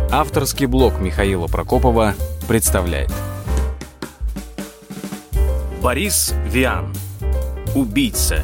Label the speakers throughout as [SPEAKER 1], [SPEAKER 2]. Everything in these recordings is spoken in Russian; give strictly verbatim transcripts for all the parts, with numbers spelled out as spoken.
[SPEAKER 1] Авторский блог Михаила Прокопова представляет.
[SPEAKER 2] Борис Виан. Убийца.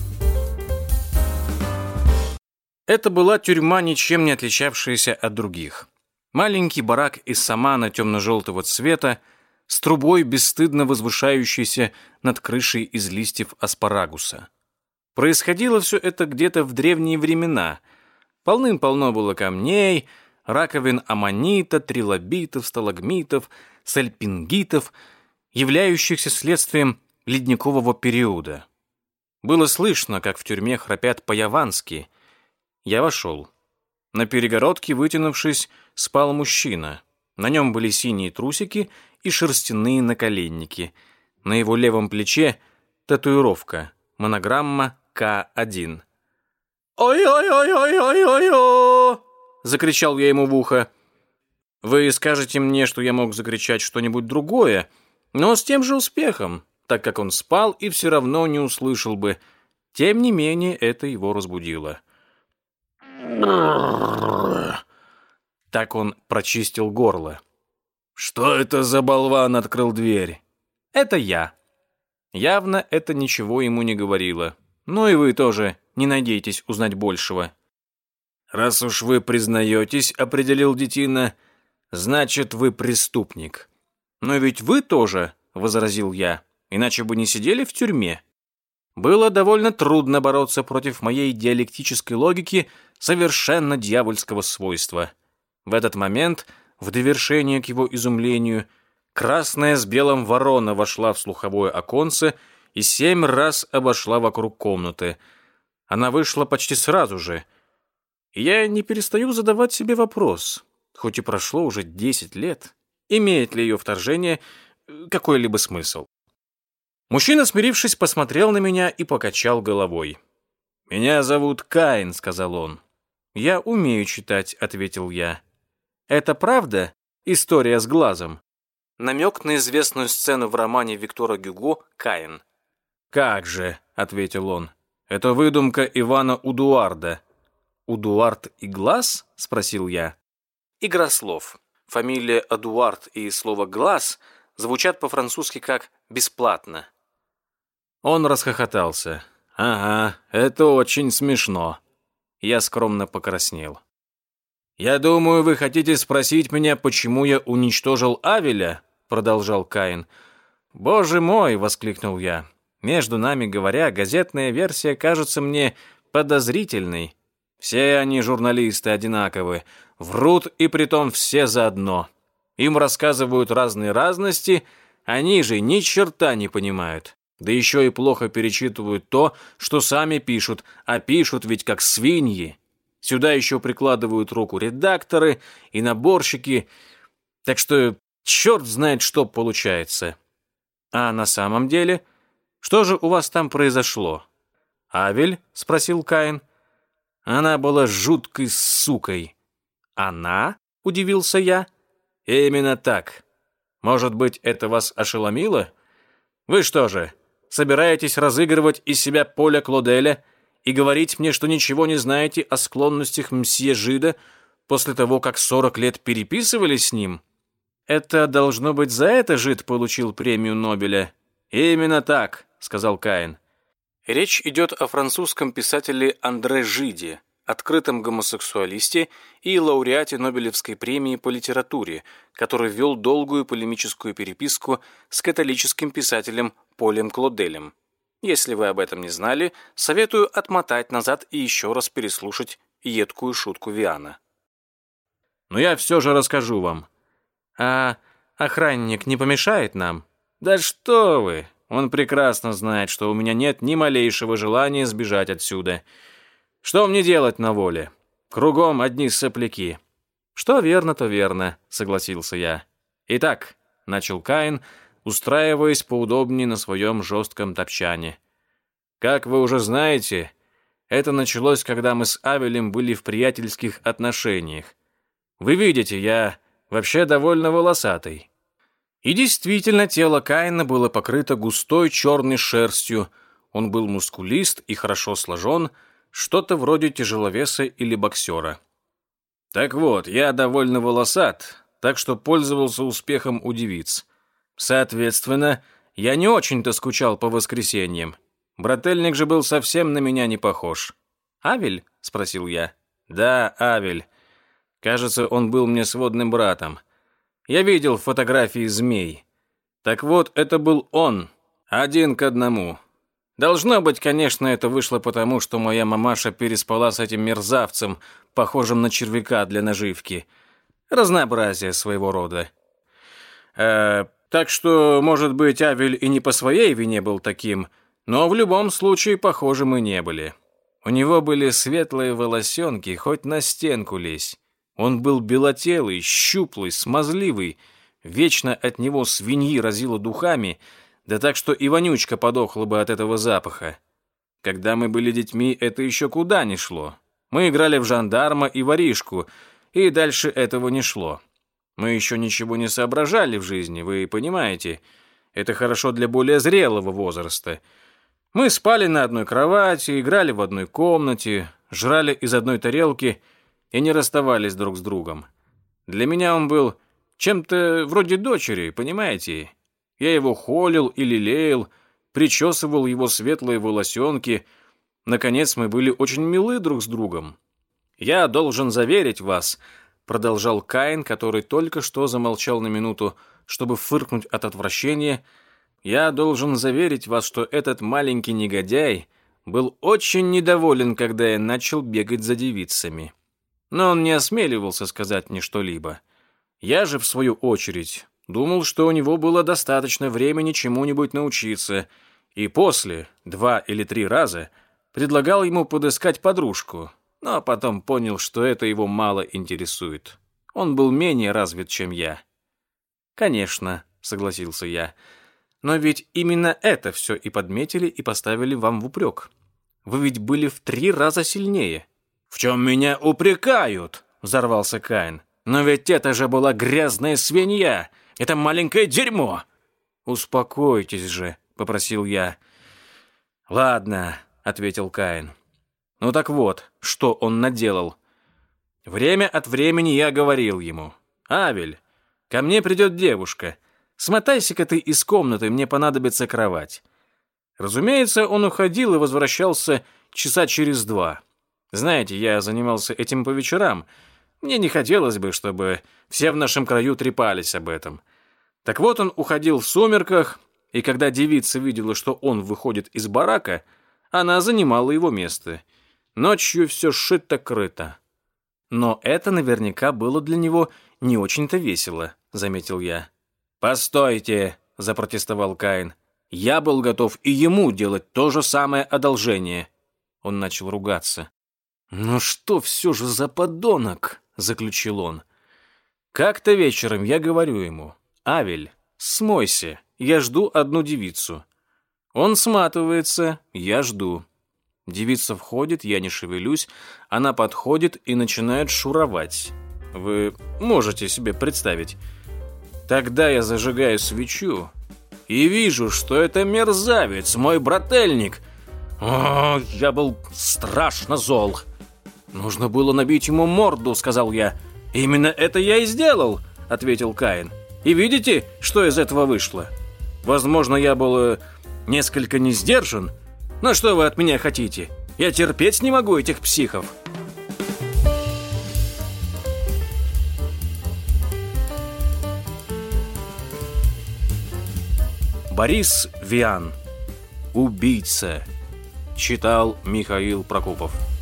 [SPEAKER 2] Это была тюрьма, ничем не отличавшаяся от других. Маленький барак из самана темно-желтого цвета с трубой, бесстыдно возвышающейся над крышей из листьев аспарагуса. Происходило все это где-то в древние времена. Полным-полно было камней, раковин аммонита, трилобитов, сталагмитов, сальпингитов, являющихся следствием ледникового периода. Было слышно, как в тюрьме храпят по-явански. Я вошел. На перегородке, вытянувшись, спал мужчина. На нем были синие трусики и шерстяные наколенники. На его левом плече татуировка, монограмма К один. «Ой-ой-ой-ой-ой-ой-ой!» — закричал я ему в ухо. Вы скажете мне, что я мог закричать что-нибудь другое, но с тем же успехом, так как он спал и все равно не услышал бы. Тем не менее, это его разбудило. Так он прочистил горло. «Что это за болван открыл дверь?» «Это я». Явно это ничего ему не говорило. Ну и вы тоже не надейтесь узнать большего. «Раз уж вы признаетесь, — определил детина, — значит, вы преступник». «Но ведь вы тоже, — возразил я, — иначе бы не сидели в тюрьме». Было довольно трудно бороться против моей диалектической логики совершенно дьявольского свойства. В этот момент, в довершение к его изумлению, красная с белым ворона вошла в слуховое оконце и семь раз обошла вокруг комнаты. Она вышла почти сразу же. И я не перестаю задавать себе вопрос, хоть и прошло уже десять лет, имеет ли ее вторжение какой-либо смысл. Мужчина, смирившись, посмотрел на меня и покачал головой. «Меня зовут Каин», — сказал он. «Я умею читать», — ответил я. «Это правда? История с глазом?» Намек на известную сцену в романе Виктора Гюго «Каин». «Как же», — ответил он, — «это выдумка Ивана Удуарда». «Удуард и глаз?» — спросил я. Игра слов. Фамилия Эдуард и слово «глаз» звучат по-французски как «бесплатно». Он расхохотался. «Ага, это очень смешно». Я скромно покраснел. «Я думаю, вы хотите спросить меня, почему я уничтожил Авеля?» Продолжал Каин. «Боже мой!» — воскликнул я. «Между нами говоря, газетная версия кажется мне подозрительной. Все они, журналисты, одинаковы. Врут, и притом все заодно. Им рассказывают разные разности, они же ни черта не понимают. Да еще и плохо перечитывают то, что сами пишут, а пишут ведь как свиньи. Сюда еще прикладывают руку редакторы и наборщики, так что черт знает, что получается. А на самом деле, что же у вас там произошло?» «Авель?» — спросил Каин. «Она была жуткой сукой». «Она?» — удивился я. «Именно так. Может быть, это вас ошеломило? Вы что же, собираетесь разыгрывать из себя Поля Клоделя и говорить мне, что ничего не знаете о склонностях мсье Жида после того, как сорок лет переписывались с ним? Это должно быть за это Жид получил премию Нобеля?» «Именно так», — сказал Каин. Речь идет о французском писателе Андре Жиде, открытом гомосексуалисте и лауреате Нобелевской премии по литературе, который вел долгую полемическую переписку с католическим писателем Полем Клоделем. Если вы об этом не знали, советую отмотать назад и еще раз переслушать едкую шутку Виана. Но я все же расскажу вам. А охранник не помешает нам? Да что вы! Он прекрасно знает, что у меня нет ни малейшего желания сбежать отсюда. Что мне делать на воле? Кругом одни сопляки. Что верно, то верно, согласился я. Итак, начал Каин, устраиваясь поудобнее на своем жестком топчане. Как вы уже знаете, это началось, когда мы с Авелем были в приятельских отношениях. Вы видите, я вообще довольно волосатый. И действительно, тело Каина было покрыто густой черной шерстью. Он был мускулист и хорошо сложен, что-то вроде тяжеловеса или боксера. Так вот, я довольно волосат, так что пользовался успехом у девиц. Соответственно, я не очень-то скучал по воскресеньям. Брательник же был совсем на меня не похож. «Авель?» — спросил я. «Да, Авель. Кажется, он был мне сводным братом. Я видел фотографии змей. Так вот, это был он, один к одному. Должно быть, конечно, это вышло потому, что моя мамаша переспала с этим мерзавцем, похожим на червяка для наживки. Разнообразие своего рода. Э, так что, может быть, Авель и не по своей вине был таким, но в любом случае похожи мы не были. У него были светлые волосенки, хоть на стенку лезь. Он был белотелый, щуплый, смазливый, вечно от него свиньи разило духами, да так, что и вонючка подохла бы от этого запаха. Когда мы были детьми, это еще куда ни шло. Мы играли в жандарма и воришку, и дальше этого не шло. Мы еще ничего не соображали в жизни, вы понимаете. Это хорошо для более зрелого возраста. Мы спали на одной кровати, играли в одной комнате, жрали из одной тарелки и не расставались друг с другом. Для меня он был чем-то вроде дочери, понимаете? Я его холил и лелеял, причесывал его светлые волосенки. Наконец, мы были очень милы друг с другом. «Я должен заверить вас», — продолжал Каин, который только что замолчал на минуту, чтобы фыркнуть от отвращения, «я должен заверить вас, что этот маленький негодяй был очень недоволен, когда я начал бегать за девицами. Но он не осмеливался сказать мне что-либо. Я же, в свою очередь, думал, что у него было достаточно времени чему-нибудь научиться, и после, два или три раза, предлагал ему подыскать подружку, но потом понял, что это его мало интересует. Он был менее развит, чем я». «Конечно», — согласился я, — «но ведь именно это все и подметили и поставили вам в упрек. Вы ведь были в три раза сильнее». «В чем меня упрекают?» — взорвался Каин. «Но ведь это же была грязная свинья! Это маленькое дерьмо!» «Успокойтесь же», — попросил я. «Ладно», — ответил Каин. «Ну так вот, что он наделал. Время от времени я говорил ему: «Авель, ко мне придет девушка. Смотайся-ка ты из комнаты, мне понадобится кровать». Разумеется, он уходил и возвращался часа через два. Знаете, я занимался этим по вечерам. Мне не хотелось бы, чтобы все в нашем краю трепались об этом. Так вот, он уходил в сумерках, и когда девица видела, что он выходит из барака, она занимала его место. Ночью все шито-крыто. «Но это наверняка было для него не очень-то весело», — заметил я. «Постойте», — запротестовал Каин. «Я был готов и ему делать то же самое одолжение». Он начал ругаться. «Ну что все же за подонок?» — заключил он. Как-то вечером я говорю ему: «Авель, смойся, я жду одну девицу». Он сматывается, я жду. Девица входит, я не шевелюсь, она подходит и начинает шуровать. Вы можете себе представить. Тогда я зажигаю свечу и вижу, что это мерзавец, мой брательник. О, я был страшно зол. «Нужно было набить ему морду», — сказал я. «Именно это я и сделал», — ответил Каин. «И видите, что из этого вышло? Возможно, я был э, несколько не сдержан, но что вы от меня хотите? Я терпеть не могу этих психов». Борис Виан. «Убийца». Читал Михаил Прокопов.